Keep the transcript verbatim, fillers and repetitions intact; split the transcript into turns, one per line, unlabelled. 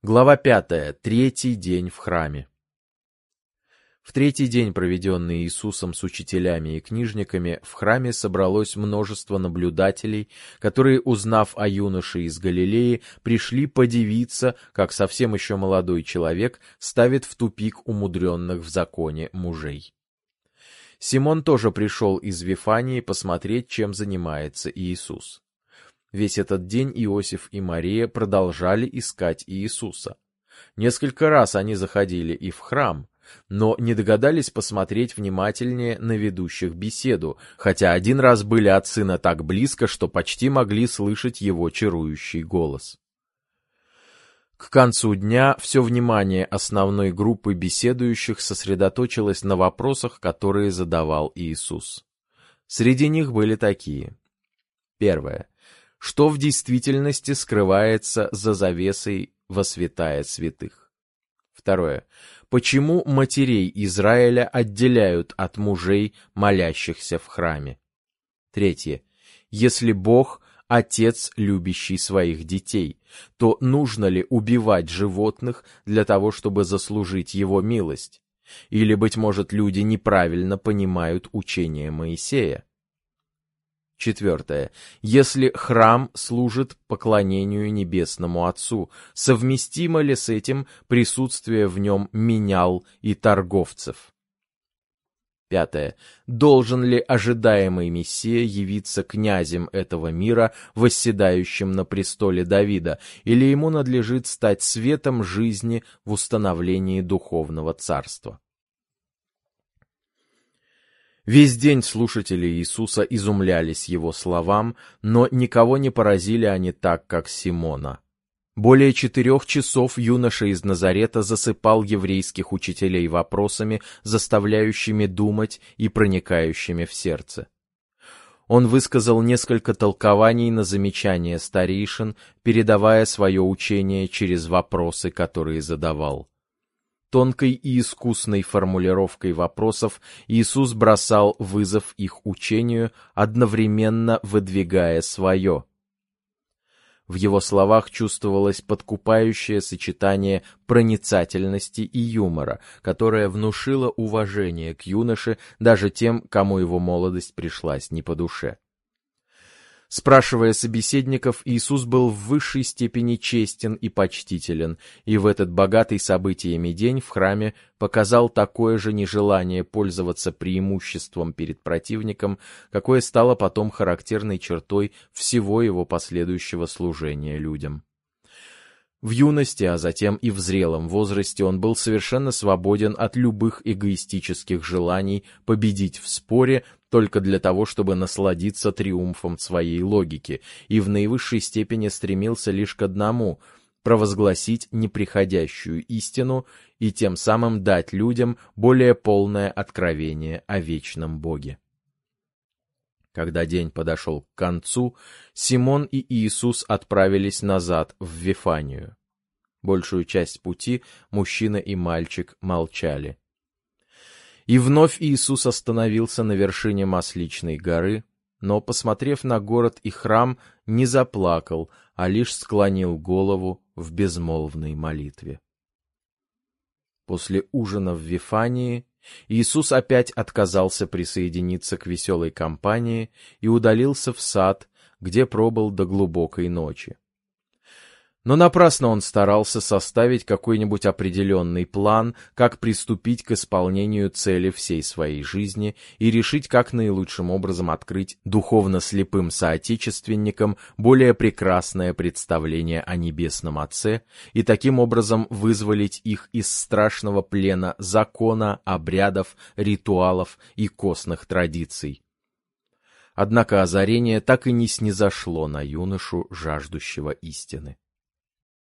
Глава пятая. Третий день в храме. В третий день, проведенный Иисусом с учителями и книжниками, в храме собралось множество наблюдателей, которые, узнав о юноше из Галилеи, пришли подивиться, как совсем еще молодой человек ставит в тупик умудренных в законе мужей. Симон тоже пришел из Вифании посмотреть, чем занимается Иисус. Весь этот день Иосиф и Мария продолжали искать Иисуса. Несколько раз они заходили и в храм, но не догадались посмотреть внимательнее на ведущих беседу, хотя один раз были от сына так близко, что почти могли слышать его чарующий голос. К концу дня все внимание основной группы беседующих сосредоточилось на вопросах, которые задавал Иисус. Среди них были такие. Первое. Что в действительности скрывается за завесой во святая святых? Второе. Почему матерей Израиля отделяют от мужей, молящихся в храме? Третье. Если Бог — Отец, любящий своих детей, то нужно ли убивать животных для того, чтобы заслужить Его милость? Или, быть может, люди неправильно понимают учение Моисея? Четвертое. Если храм служит поклонению Небесному Отцу, совместимо ли с этим присутствие в нем менял и торговцев? Пятое. Должен ли ожидаемый Мессия явиться князем этого мира, восседающим на престоле Давида, или ему надлежит стать светом жизни в установлении духовного царства? Весь день слушатели Иисуса изумлялись Его словам, но никого не поразили они так, как Симона. Более четырех часов юноша из Назарета засыпал еврейских учителей вопросами, заставляющими думать и проникающими в сердце. Он высказал несколько толкований на замечания старейшин, передавая свое учение через вопросы, которые задавал. Тонкой и искусной формулировкой вопросов Иисус бросал вызов их учению, одновременно выдвигая свое. В его словах чувствовалось подкупающее сочетание проницательности и юмора, которое внушило уважение к юноше даже тем, кому его молодость пришлась не по душе. Спрашивая собеседников, Иисус был в высшей степени честен и почтителен, и в этот богатый событиями день в храме показал такое же нежелание пользоваться преимуществом перед противником, какое стало потом характерной чертой всего его последующего служения людям. В юности, а затем и в зрелом возрасте он был совершенно свободен от любых эгоистических желаний победить в споре только для того, чтобы насладиться триумфом своей логики, и в наивысшей степени стремился лишь к одному — провозгласить неприходящую истину и тем самым дать людям более полное откровение о вечном Боге. Когда день подошел к концу, Симон и Иисус отправились назад в Вифанию. Большую часть пути мужчина и мальчик молчали. И вновь Иисус остановился на вершине Масличной горы, но, посмотрев на город и храм, не заплакал, а лишь склонил голову в безмолвной молитве. После ужина в Вифании Иисус опять отказался присоединиться к веселой компании и удалился в сад, где пробыл до глубокой ночи. Но напрасно он старался составить какой-нибудь определенный план, как приступить к исполнению цели всей своей жизни и решить, как наилучшим образом открыть духовно слепым соотечественникам более прекрасное представление о Небесном Отце и таким образом вызволить их из страшного плена закона, обрядов, ритуалов и костных традиций. Однако озарение так и не снизошло на юношу, жаждущего истины.